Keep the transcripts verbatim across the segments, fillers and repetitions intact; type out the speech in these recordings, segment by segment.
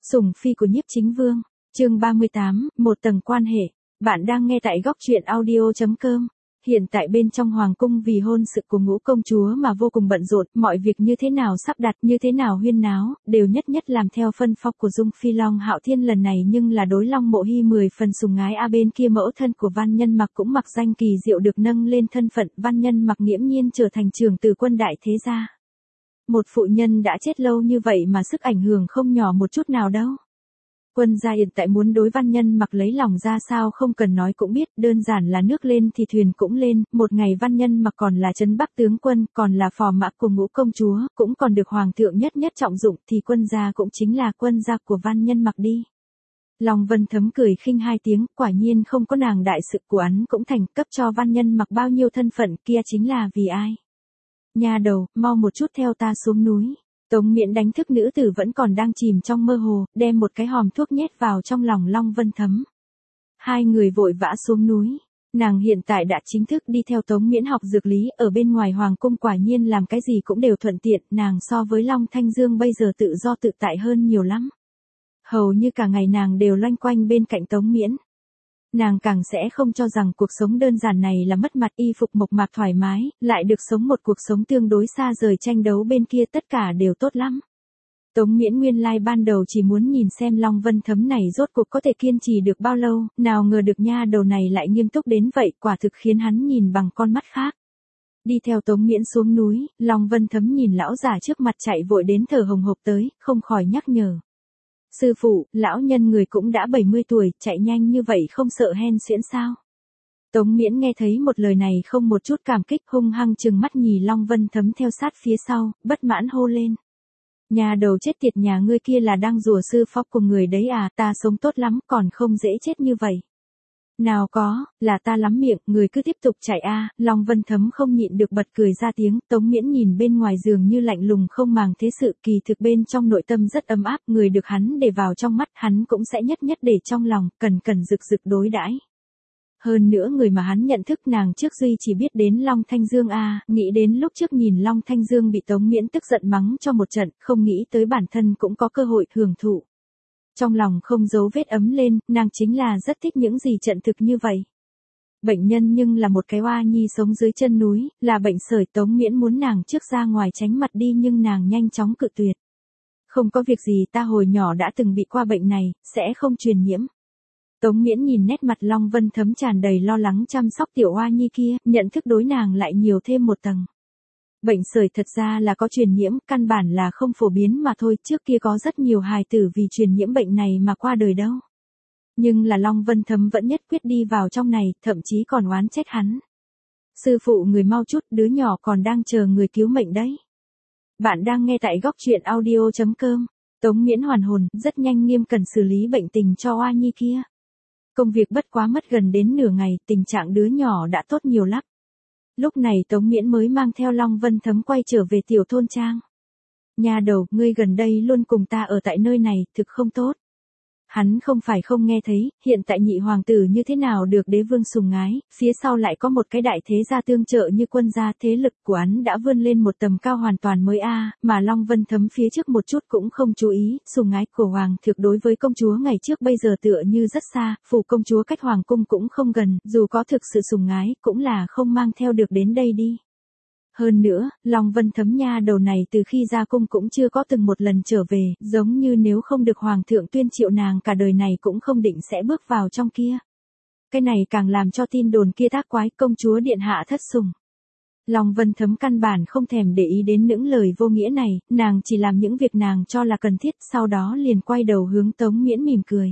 Sủng phi của Nhiếp Chính Vương, chương ba mươi tám, một tầng quan hệ. Bạn đang nghe tại góc truyện audio chấm com. Hiện tại bên trong hoàng cung vì hôn sự của ngũ công chúa mà vô cùng bận rộn, mọi việc như thế nào sắp đặt, như thế nào huyên náo, đều nhất nhất làm theo phân phó của Dung Phi. Long Hạo Thiên lần này nhưng là đối Long Mộ Hy mười phần sùng ái. A bên kia mẫu thân của Văn Nhân Mặc cũng mặc danh kỳ diệu được nâng lên thân phận. Văn Nhân Mặc nghiễm nhiên trở thành trưởng tử quân đại thế gia. Một phụ nhân đã chết lâu như vậy mà sức ảnh hưởng không nhỏ một chút nào đâu. Quân gia hiện tại muốn đối Văn Nhân Mặc lấy lòng ra sao không cần nói cũng biết, đơn giản là nước lên thì thuyền cũng lên. Một ngày Văn Nhân Mặc còn là trấn Bắc tướng quân, còn là phò mã của ngũ công chúa, cũng còn được hoàng thượng nhất nhất trọng dụng, thì quân gia cũng chính là quân gia của Văn Nhân Mặc đi. Long Vân Thấm cười khinh hai tiếng, quả nhiên không có nàng đại sự của hắn cũng thành, cấp cho Văn Nhân Mặc bao nhiêu thân phận kia chính là vì ai. Nha đầu, mau một chút theo ta xuống núi. Tống Miễn đánh thức nữ tử vẫn còn đang chìm trong mơ hồ, đem một cái hòm thuốc nhét vào trong lòng Long Vân Thấm. Hai người vội vã xuống núi. Nàng hiện tại đã chính thức đi theo Tống Miễn học dược lý, ở bên ngoài hoàng cung quả nhiên làm cái gì cũng đều thuận tiện, nàng so với Long Thanh Dương bây giờ tự do tự tại hơn nhiều lắm. Hầu như cả ngày nàng đều loanh quanh bên cạnh Tống Miễn. Nàng càng sẽ không cho rằng cuộc sống đơn giản này là mất mặt, y phục mộc mạc thoải mái, lại được sống một cuộc sống tương đối xa rời tranh đấu bên kia, tất cả đều tốt lắm. Tống Miễn nguyên lai ban đầu chỉ muốn nhìn xem Long Vân Thấm này rốt cuộc có thể kiên trì được bao lâu, nào ngờ được nha đầu này lại nghiêm túc đến vậy, quả thực khiến hắn nhìn bằng con mắt khác. Đi theo Tống Miễn xuống núi, Long Vân Thấm nhìn lão già trước mặt chạy vội đến thở hồng hộc tới, không khỏi nhắc nhở. Sư phụ, lão nhân người cũng đã bảy mươi tuổi, chạy nhanh như vậy không sợ hen suyễn sao? Tống Miễn nghe thấy một lời này không một chút cảm kích, hung hăng trừng mắt nhìn Long Vân Thấm theo sát phía sau, bất mãn hô lên. Nhà đầu chết tiệt, nhà ngươi kia là đang rùa sư phó của người đấy à, ta sống tốt lắm còn không dễ chết như vậy. Nào có, là ta lắm miệng, người cứ tiếp tục chạy a. Long Vân Thấm không nhịn được bật cười ra tiếng. Tống Miễn nhìn bên ngoài giường như lạnh lùng không màng thế sự, kỳ thực bên trong nội tâm rất ấm áp, người được hắn để vào trong mắt hắn cũng sẽ nhất nhất để trong lòng, cần cần rực rực đối đãi. Hơn nữa người mà hắn nhận thức nàng trước duy chỉ biết đến Long Thanh Dương a, nghĩ đến lúc trước nhìn Long Thanh Dương bị Tống Miễn tức giận mắng cho một trận, không nghĩ tới bản thân cũng có cơ hội hưởng thụ. Trong lòng không giấu vết ấm lên, nàng chính là rất thích những gì trận thực như vậy. Bệnh nhân nhưng là một cái oa nhi sống dưới chân núi, là bệnh sởi. Tống Miễn muốn nàng trước ra ngoài tránh mặt đi nhưng nàng nhanh chóng cự tuyệt. Không có việc gì, ta hồi nhỏ đã từng bị qua bệnh này, sẽ không truyền nhiễm. Tống Miễn nhìn nét mặt Long Vân Thấm tràn đầy lo lắng chăm sóc tiểu oa nhi kia, nhận thức đối nàng lại nhiều thêm một tầng. Bệnh sởi thật ra là có truyền nhiễm, căn bản là không phổ biến mà thôi, trước kia có rất nhiều hài tử vì truyền nhiễm bệnh này mà qua đời đâu. Nhưng là Long Vân Thấm vẫn nhất quyết đi vào trong này, thậm chí còn oán trách hắn. Sư phụ người mau chút, đứa nhỏ còn đang chờ người cứu mệnh đấy. Bạn đang nghe tại góc truyện audio chấm com. Tống Miễn hoàn hồn, rất nhanh nghiêm cẩn xử lý bệnh tình cho oa nhi kia. Công việc bất quá mất gần đến nửa ngày, tình trạng đứa nhỏ đã tốt nhiều lắm. Lúc này Tống Miễn mới mang theo Long Vân Thấm quay trở về tiểu thôn trang. Nhà đầu, ngươi gần đây luôn cùng ta ở tại nơi này, thực không tốt. Hắn không phải không nghe thấy, hiện tại nhị hoàng tử như thế nào được đế vương sùng ái, phía sau lại có một cái đại thế gia tương trợ như quân gia, thế lực của hắn đã vươn lên một tầm cao hoàn toàn mới a. Mà Long Vân Thấm phía trước một chút cũng không chú ý, sùng ái của hoàng thượng đối với công chúa ngày trước bây giờ tựa như rất xa, phủ công chúa cách hoàng cung cũng không gần, dù có thực sự sùng ái cũng là không mang theo được đến đây đi. Hơn nữa, Long Vân Thấm nha đầu này từ khi ra cung cũng chưa có từng một lần trở về, giống như nếu không được hoàng thượng tuyên triệu nàng cả đời này cũng không định sẽ bước vào trong kia. Cái này càng làm cho tin đồn kia tác quái, công chúa điện hạ thất sủng. Long Vân Thấm căn bản không thèm để ý đến những lời vô nghĩa này, nàng chỉ làm những việc nàng cho là cần thiết, sau đó liền quay đầu hướng Tống Miễn mỉm cười.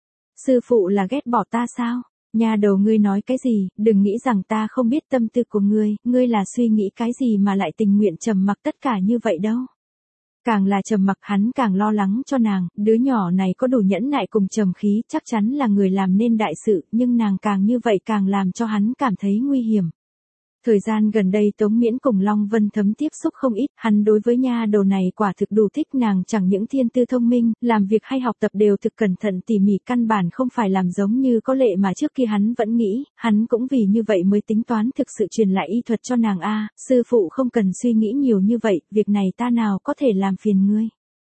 Sư phụ là ghét bỏ ta sao? Nhà đầu ngươi nói cái gì, đừng nghĩ rằng ta không biết tâm tư của ngươi, ngươi là suy nghĩ cái gì mà lại tình nguyện trầm mặc tất cả như vậy đâu. Càng là trầm mặc hắn càng lo lắng cho nàng, đứa nhỏ này có đủ nhẫn nại cùng trầm khí, chắc chắn là người làm nên đại sự, nhưng nàng càng như vậy càng làm cho hắn cảm thấy nguy hiểm. Thời gian gần đây Tống Miễn cùng Long Vân Thấm tiếp xúc không ít, hắn đối với nha đầu này quả thực đủ thích, nàng chẳng những thiên tư thông minh, làm việc hay học tập đều thực cẩn thận tỉ mỉ, căn bản không phải làm giống như có lệ mà trước kia hắn vẫn nghĩ, hắn cũng vì như vậy mới tính toán thực sự truyền lại y thuật cho nàng a. Sư phụ không cần suy nghĩ nhiều như vậy, việc này ta nào có thể làm phiền ngươi.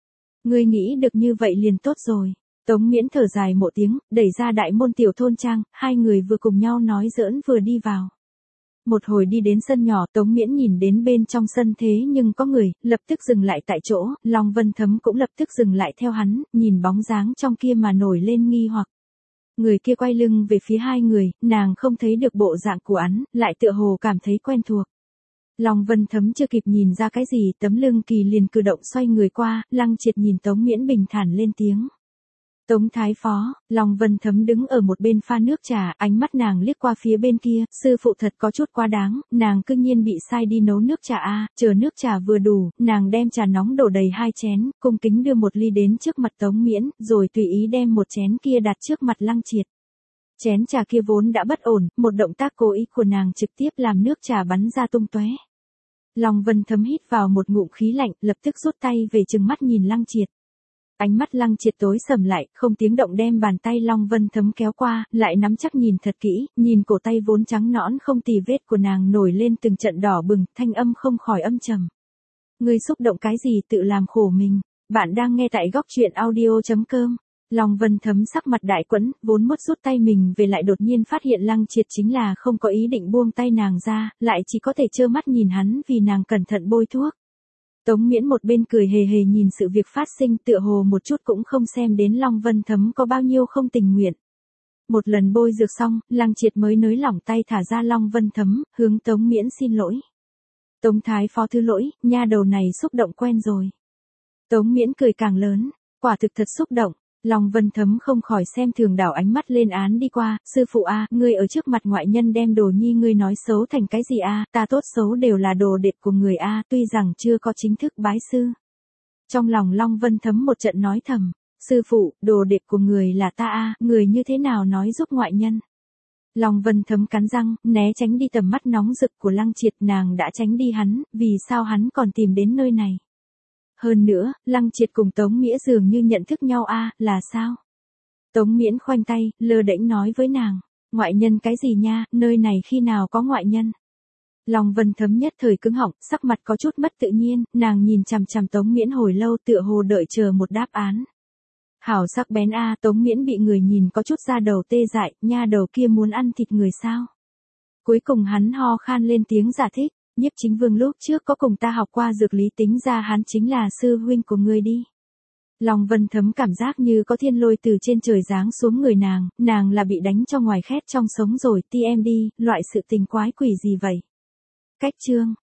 Ngươi nghĩ được như vậy liền tốt rồi. Tống Miễn thở dài một tiếng, đẩy ra đại môn tiểu thôn trang, hai người vừa cùng nhau nói giỡn vừa đi vào. Một hồi đi đến sân nhỏ, Tống Miễn nhìn đến bên trong sân thế nhưng có người, lập tức dừng lại tại chỗ, Long Vân Thấm cũng lập tức dừng lại theo hắn, nhìn bóng dáng trong kia mà nổi lên nghi hoặc. Người kia quay lưng về phía hai người, nàng không thấy được bộ dạng của hắn, lại tựa hồ cảm thấy quen thuộc. Long Vân Thấm chưa kịp nhìn ra cái gì, tấm lưng kỳ liền cử động xoay người qua, Lăng Triệt nhìn Tống Miễn bình thản lên tiếng. Tống Thái Phó, Long Vân Thấm đứng ở một bên pha nước trà, ánh mắt nàng liếc qua phía bên kia, sư phụ thật có chút quá đáng, nàng cư nhiên bị sai đi nấu nước trà a, chờ nước trà vừa đủ, nàng đem trà nóng đổ đầy hai chén, cung kính đưa một ly đến trước mặt Tống Miễn, rồi tùy ý đem một chén kia đặt trước mặt Lăng Triệt. Chén trà kia vốn đã bất ổn, một động tác cố ý của nàng trực tiếp làm nước trà bắn ra tung tóe. Long Vân Thấm hít vào một ngụm khí lạnh, lập tức rút tay về trừng mắt nhìn Lăng Triệt. Ánh mắt Lăng Triệt tối sầm lại, không tiếng động đem bàn tay Long Vân Thấm kéo qua, lại nắm chắc nhìn thật kỹ, nhìn cổ tay vốn trắng nõn không tì vết của nàng nổi lên từng trận đỏ bừng, thanh âm không khỏi âm trầm. Ngươi xúc động cái gì tự làm khổ mình, bạn đang nghe tại góc truyện audio chấm com. Long Vân Thấm sắc mặt đại quẫn, vốn mất rút tay mình về lại đột nhiên phát hiện Lăng Triệt chính là không có ý định buông tay nàng ra, lại chỉ có thể trơ mắt nhìn hắn vì nàng cẩn thận bôi thuốc. Tống Miễn một bên cười hề hề nhìn sự việc phát sinh tựa hồ một chút cũng không xem đến Long Vân Thấm có bao nhiêu không tình nguyện. Một lần bôi dược xong, Lăng Triệt mới nới lỏng tay thả ra Long Vân Thấm, hướng Tống Miễn xin lỗi. Tống Thái Phó thứ lỗi, nha đầu này xúc động quen rồi. Tống Miễn cười càng lớn, quả thực thật xúc động. Long Vân Thấm không khỏi xem thường đảo ánh mắt lên án đi qua, sư phụ a, ngươi ở trước mặt ngoại nhân đem đồ nhi ngươi nói xấu thành cái gì a, ta tốt xấu đều là đồ đệ của người a, tuy rằng chưa có chính thức bái sư. Trong lòng Long Vân Thấm một trận nói thầm, sư phụ, đồ đệ của người là ta a, người như thế nào nói giúp ngoại nhân. Long Vân Thấm cắn răng, né tránh đi tầm mắt nóng rực của Lăng Triệt, nàng đã tránh đi hắn, vì sao hắn còn tìm đến nơi này. Hơn nữa, Lăng Triệt cùng Tống Miễn dường như nhận thức nhau a, là sao? Tống Miễn khoanh tay, lơ đễnh nói với nàng, ngoại nhân cái gì nha, nơi này khi nào có ngoại nhân? Long Vân Thấm nhất thời cứng họng, sắc mặt có chút mất tự nhiên, nàng nhìn chằm chằm Tống Miễn hồi lâu tựa hồ đợi chờ một đáp án. Hảo sắc bén a, Tống Miễn bị người nhìn có chút da đầu tê dại, nha đầu kia muốn ăn thịt người sao? Cuối cùng hắn ho khan lên tiếng giải thích. Nhiếp Chính Vương lúc trước có cùng ta học qua dược lý, tính ra hắn chính là sư huynh của ngươi đi. Long Vân Thấm cảm giác như có thiên lôi từ trên trời giáng xuống người nàng, nàng là bị đánh cho ngoài khét trong sống rồi, ti em đi, loại sự tình quái quỷ gì vậy. Cách chương,